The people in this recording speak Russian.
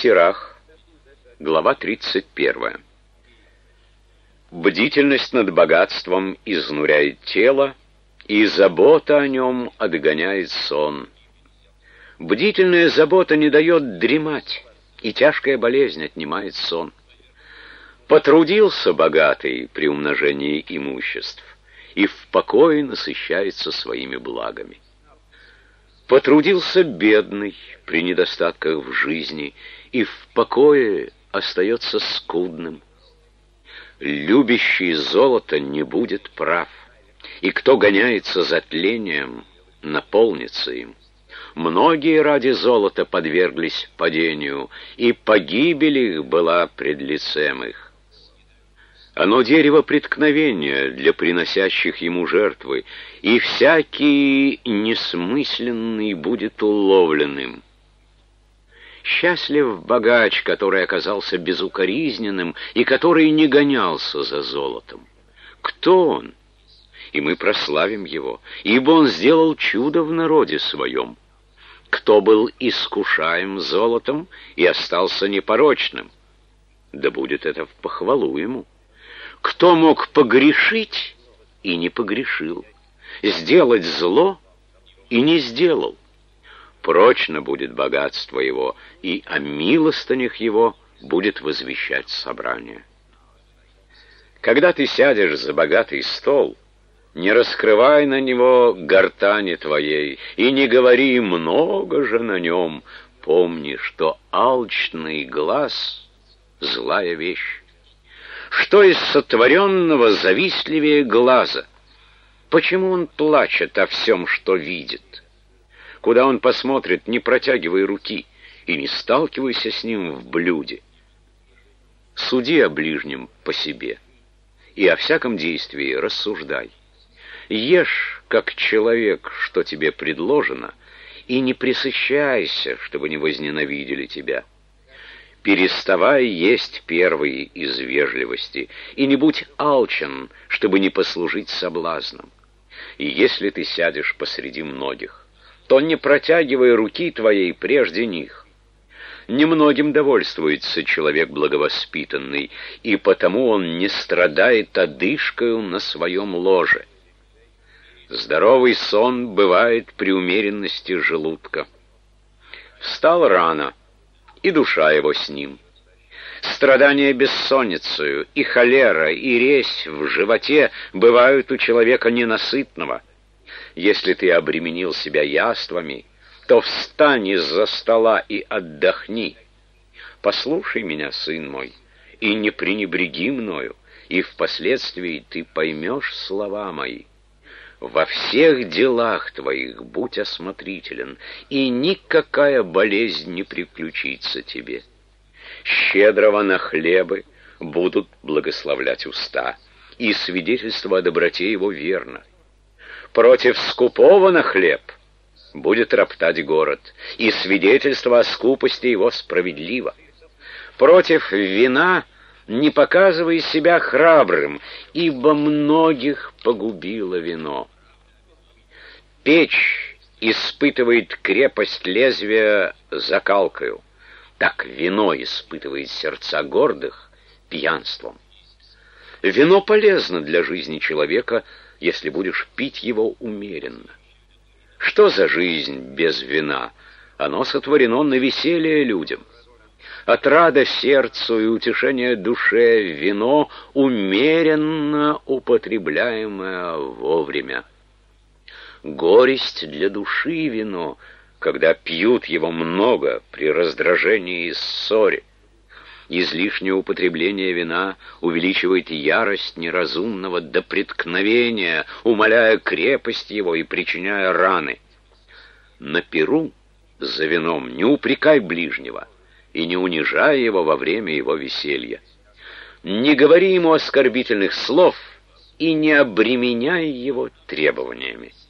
Сирах, глава 31. Бдительность над богатством изнуряет тело, и забота о нем отгоняет сон. Бдительная забота не дает дремать, и тяжкая болезнь отнимает сон. Потрудился богатый при умножении имуществ, и в покое насыщается своими благами. Потрудился бедный при недостатках в жизни, и в покое остается скудным. Любящий золото не будет прав, и кто гоняется за тлением, наполнится им. Многие ради золота подверглись падению, и погибель их была пред лицем их. Оно дерево преткновения для приносящих ему жертвы, и всякий несмысленный будет уловленным. Счастлив богач, который оказался безукоризненным и который не гонялся за золотом. Кто он? И мы прославим его, ибо он сделал чудо в народе своем. Кто был искушаем золотом и остался непорочным? Да будет это в похвалу ему. Кто мог погрешить и не погрешил, сделать зло и не сделал? Прочно будет богатство его, и о милостынях его будет возвещать собрание. Когда ты сядешь за богатый стол, не раскрывай на него гортани твоей, и не говори много же на нем. Помни, что алчный глаз — злая вещь. Что из сотворенного завистливее глаза? Почему он плачет о всем, что видит? Куда он посмотрит, не протягивай руки, и не сталкивайся с ним в блюде. Суди о ближнем по себе, и о всяком действии рассуждай. Ешь, как человек, что тебе предложено, и не пресыщайся, чтобы не возненавидели тебя. Переставай есть первый из вежливости, и не будь алчен, чтобы не послужить соблазном. И если ты сядешь посреди многих, то не протягивай руки твоей прежде них. Немногим довольствуется человек благовоспитанный, и потому он не страдает одышкою на своем ложе. Здоровый сон бывает при умеренности желудка. Встал рано, и душа его с ним. Страдания бессонницею, и холера, и резь в животе бывают у человека ненасытного. Если ты обременил себя яствами, то встань из-за стола и отдохни. Послушай меня, сын мой, и не пренебреги мною, и впоследствии ты поймешь слова мои. Во всех делах твоих будь осмотрителен, и никакая болезнь не приключится тебе. Щедрого на хлебы будут благословлять уста, и свидетельство о доброте его верно. Против скупого на хлеб будет роптать город, и свидетельство о скупости его справедливо. Против вина не показывай себя храбрым, ибо многих погубило вино. Печь испытывает крепость лезвия закалкою, так вино испытывает сердца гордых пьянством. Вино полезно для жизни человека, если будешь пить его умеренно. Что за жизнь без вина? Оно сотворено на веселье людям. Отрада сердцу и утешение душе вино, умеренно употребляемое вовремя. Горесть для души вино, когда пьют его много при раздражении и ссоре. Излишнее употребление вина увеличивает ярость неразумного до преткновения, умаляя крепость его и причиняя раны. На пиру за вином не упрекай ближнего и не унижай его во время его веселья. Не говори ему оскорбительных слов и не обременяй его требованиями.